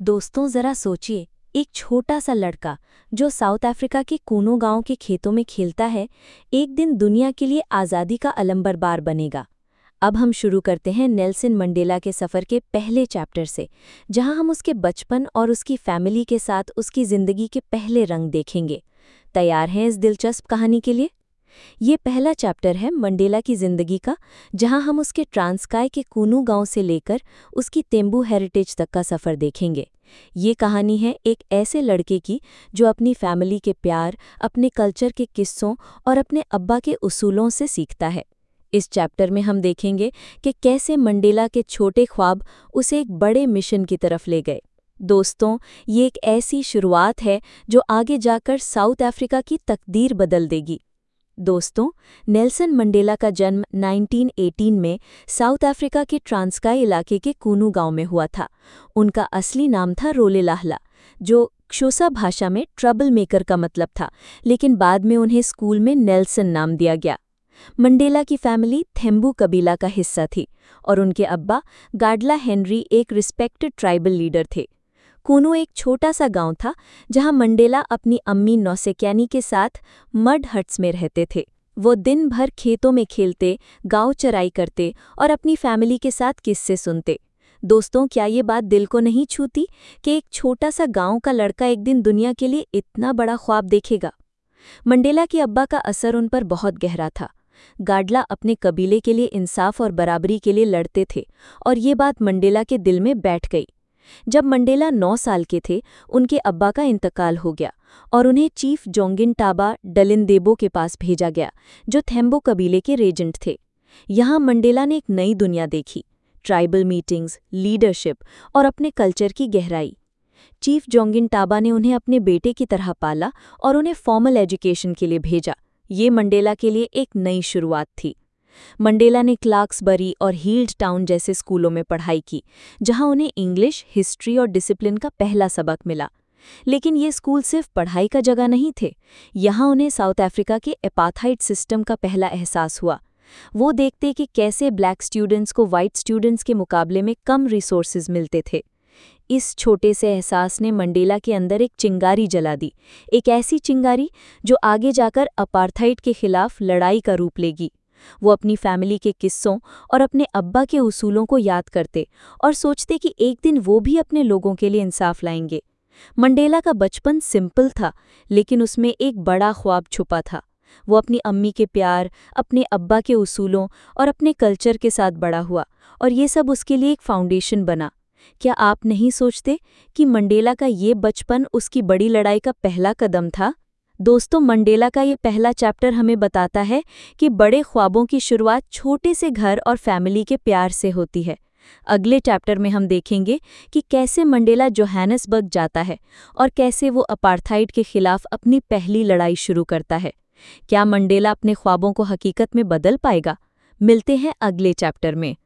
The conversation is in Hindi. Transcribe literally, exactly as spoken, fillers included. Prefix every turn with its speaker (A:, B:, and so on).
A: दोस्तों जरा सोचिए, एक छोटा सा लड़का जो साउथ अफ्रीका के कूनो गांव के खेतों में खेलता है, एक दिन दुनिया के लिए आज़ादी का अलंबरदार बनेगा। अब हम शुरू करते हैं नेल्सन मंडेला के सफ़र के पहले चैप्टर से, जहां हम उसके बचपन और उसकी फैमिली के साथ उसकी ज़िंदगी के पहले रंग देखेंगे। तैयार हैं इस दिलचस्प कहानी के लिए? ये पहला चैप्टर है मंडेला की ज़िंदगी का, जहां हम उसके ट्रांस्काई के कूनू गांव से लेकर उसकी तेम्बू हेरिटेज तक का सफ़र देखेंगे। ये कहानी है एक ऐसे लड़के की जो अपनी फैमिली के प्यार, अपने कल्चर के किस्सों और अपने अब्बा के उसूलों से सीखता है। इस चैप्टर में हम देखेंगे कि कैसे मंडेला के छोटे ख्वाब उसे एक बड़े मिशन की तरफ ले गए। दोस्तों, ये एक ऐसी शुरुआत है जो आगे जाकर साउथ अफ्रीका की तकदीर बदल देगी। दोस्तों, नेल्सन मंडेला का जन्म उन्नीस सौ अठारह में साउथ अफ्रीका के ट्रांस्काई इलाके के कूनू गांव में हुआ था। उनका असली नाम था रोलेलाहला, जो क्षोसा भाषा में ट्रबल मेकर का मतलब था, लेकिन बाद में उन्हें स्कूल में नेल्सन नाम दिया गया। मंडेला की फैमिली थेम्बू कबीला का हिस्सा थी और उनके अब्बा गाडला हेनरी एक रिस्पेक्टेड ट्राइबल लीडर थे। कूनू एक छोटा सा गांव था जहां मंडेला अपनी अम्मी नौसेक्यानी के साथ मड हट्स में रहते थे। वो दिन भर खेतों में खेलते, गांव चराई करते और अपनी फैमिली के साथ किस्से सुनते। दोस्तों, क्या ये बात दिल को नहीं छूती कि एक छोटा सा गांव का लड़का एक दिन दुनिया के लिए इतना बड़ा ख्वाब देखेगा? मंडेला के अब्बा का असर उन पर बहुत गहरा था। गाडला अपने कबीले के लिए इंसाफ और बराबरी के लिए लड़ते थे और ये बात मंडेला के दिल में बैठ गई। जब मंडेला नौ साल के थे, उनके अब्बा का इंतकाल हो गया और उन्हें चीफ जोंगिनटाबा डलिनदेबो के पास भेजा गया, जो थेम्बो कबीले के रेजेंट थे। यहाँ मंडेला ने एक नई दुनिया देखी, ट्राइबल मीटिंग्स, लीडरशिप और अपने कल्चर की गहराई। चीफ जोंगिनटाबा ने उन्हें अपने बेटे की तरह पाला और उन्हें फॉर्मल एजुकेशन के लिए भेजा। ये मंडेला के लिए एक नई शुरुआत थी। मंडेला ने क्लार्क्सबरी और हील्ड टाउन जैसे स्कूलों में पढ़ाई की, जहां उन्हें इंग्लिश, हिस्ट्री और डिसिप्लिन का पहला सबक मिला। लेकिन ये स्कूल सिर्फ पढ़ाई का जगह नहीं थे। यहाँ उन्हें साउथ अफ्रीका के एपार्थाइड सिस्टम का पहला एहसास हुआ। वो देखते कि कैसे ब्लैक स्टूडेंट्स को वाइट स्टूडेंट्स के मुकाबले में कम रिसोर्सेज मिलते थे। इस छोटे से एहसास ने मंडेला के अंदर एक चिंगारी जला दी, एक ऐसी चिंगारी जो आगे जाकर अपार्थाइड के खिलाफ लड़ाई का रूप लेगी। वो अपनी फैमिली के किस्सों और अपने अब्बा के उसूलों को याद करते और सोचते कि एक दिन वो भी अपने लोगों के लिए इंसाफ लाएंगे। मंडेला का बचपन सिंपल था, लेकिन उसमें एक बड़ा ख्वाब छुपा था। वो अपनी अम्मी के प्यार, अपने अब्बा के उसूलों और अपने कल्चर के साथ बड़ा हुआ, और ये सब उसके लिए एक फाउंडेशन बना। क्या आप नहीं सोचते कि मंडेला का ये बचपन उसकी बड़ी लड़ाई का पहला कदम था? दोस्तों, मंडेला का ये पहला चैप्टर हमें बताता है कि बड़े ख्वाबों की शुरुआत छोटे से घर और फैमिली के प्यार से होती है। अगले चैप्टर में हम देखेंगे कि कैसे मंडेला जोहानिसबर्ग जाता है और कैसे वो अपार्थाइड के खिलाफ अपनी पहली लड़ाई शुरू करता है। क्या मंडेला अपने ख्वाबों को हकीकत में बदल पाएगा? मिलते हैं अगले चैप्टर में।